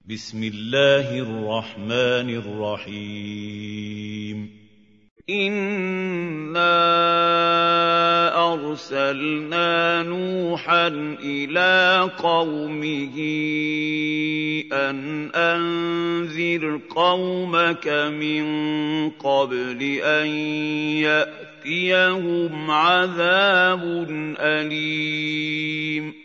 بسم الله الرحمن الرحيم إِنَّا أَرْسَلْنَا نُوحًا إِلَىٰ قَوْمِهِ أَنْ أَنذِرْ قَوْمَكَ مِن قَبْلِ أَن يَأْتِيَهُمْ عَذَابٌ أَلِيمٌ